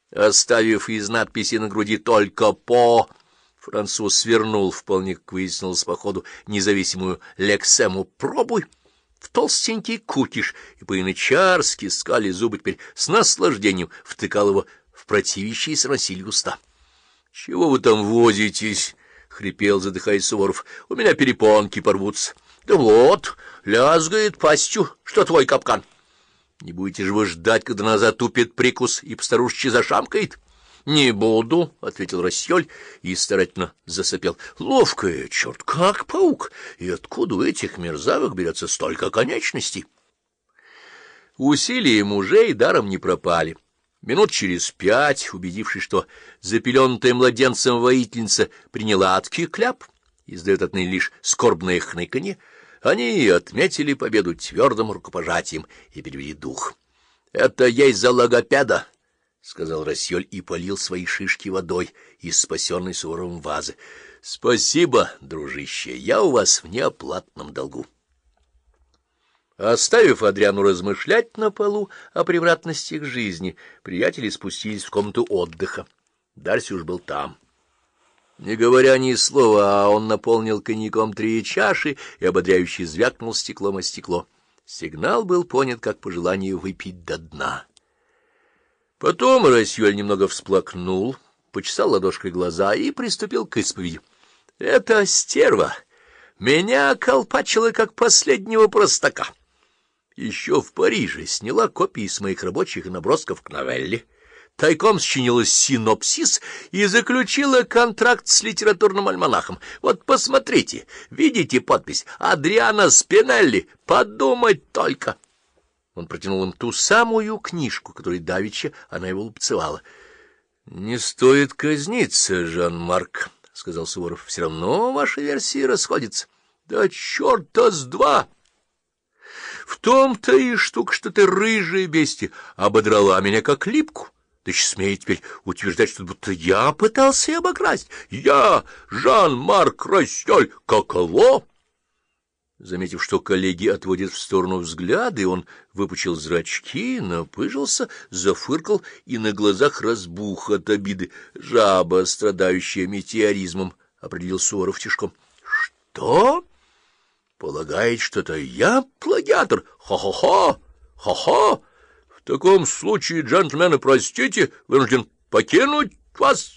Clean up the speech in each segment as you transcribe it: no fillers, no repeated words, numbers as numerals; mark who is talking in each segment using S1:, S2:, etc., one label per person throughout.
S1: Оставив из надписи на груди только «по», француз свернул, вполне, как выяснилось по ходу, независимую лексему «пробуй» в толстенький кукиш и по-янычарски, скали зубы, теперь с наслаждением втыкал его в противящиеся насилию уста. — Чего вы там возитесь? — хрипел, задыхаясь Суворов. — У меня перепонки порвутся. — Да вот, лязгает пастью, что твой капкан. Не будете же вы ждать, когда она затупит прикус и постарушечи зашамкает? — Не буду, — ответил Рассёль и старательно засопел. — Ловкая, черт, как паук! И откуда у этих мерзавых берется столько конечностей? Усилия мужей даром не пропали. Минут через 5, убедившись, что запеленутая младенцем воительница приняла адский кляп, издает отныне лишь скорбное хныканье, они отметили победу твердым рукопожатием и перевели дух. — Это есть за логопеда, — сказал Рассёль и полил свои шишки водой из спасенной Суворовым вазы. — Спасибо, дружище, я у вас в неоплатном долгу. Оставив Адрияну размышлять на полу о превратностях жизни, приятели спустились в комнату отдыха. Дарси уж был там. Не говоря ни слова, он наполнил коньяком 3 чаши и ободряюще звякнул стеклом о стекло. Сигнал был понят как пожелание выпить до дна. Потом Рассёль немного всплакнул, почесал ладошкой глаза и приступил к исповеди. — Это стерва меня околпачила, как последнего простака. Еще в Париже сняла копии с моих рабочих набросков к новелле, тайком сочинила синопсис и заключила контракт с литературным альманахом. Вот посмотрите, видите подпись «Адриано Спинелли», подумать только. Он протянул им ту самую книжку, которой давеча она его лупцевала. — Не стоит казниться, Жан-Марк, — сказал Суворов, — все равно ваши версии расходятся. — Да черта с два! В том-то и штука, что ты, рыжая бестия, ободрала меня как липку. Ты еще смеешь теперь утверждать, что будто я пытался ее обокрасть. Я, Жан-Марк Рассёль, каково? Заметив, что коллеги отводят в сторону взгляды, он выпучил зрачки, напыжился, зафыркал и на глазах разбух от обиды. Жаба, страдающая метеоризмом, определил Суворов тишком. — Что? Полагает, что это я плагиатор? Хо-хо-хо! Хо-хо! В таком случае, джентльмены, простите, вынужден покинуть вас.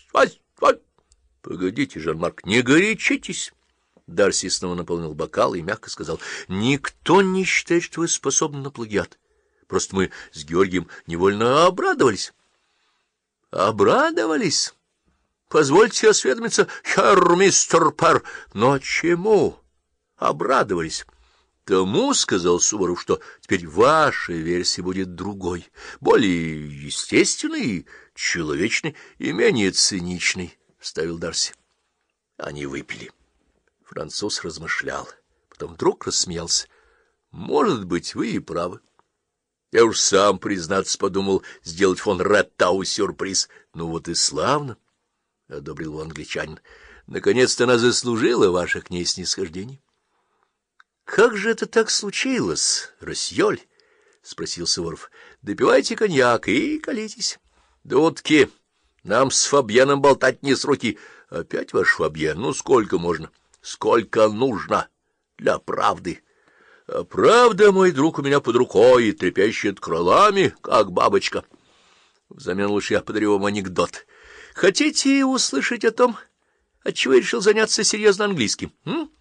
S1: Погодите, Жан-Марк, не горячитесь. Дарси снова наполнил бокал и мягко сказал: — Никто не считает, что вы способны на плагиат. Просто мы с Георгием невольно обрадовались. — Обрадовались? Позвольте осведомиться, херр мистер Пер, но чему обрадовались? — Тому, — сказал Суворов, — что теперь ваша версия будет другой, более естественной и человечной, и менее циничной, — вставил Дарси. Они выпили. Француз размышлял, потом вдруг рассмеялся. — Может быть, вы и правы. Я уж сам, признаться, подумал сделать фон Реттау сюрприз. Ну вот и славно, — одобрил его англичанин. — Наконец-то она заслужила ваше к ней снисхождение. — Как же это так случилось, Рассёль? — спросил Суворов. — Допивайте коньяк и колитесь. — Дудки, нам с Фабьеном болтать не с руки. — Опять ваш Фабьен? Ну, сколько можно? — Сколько нужно для правды. А правда, мой друг, у меня под рукой и трепещет крылами, как бабочка. Взамен лучше я подарю вам анекдот. Хотите услышать о том, отчего я решил заняться серьезно английским?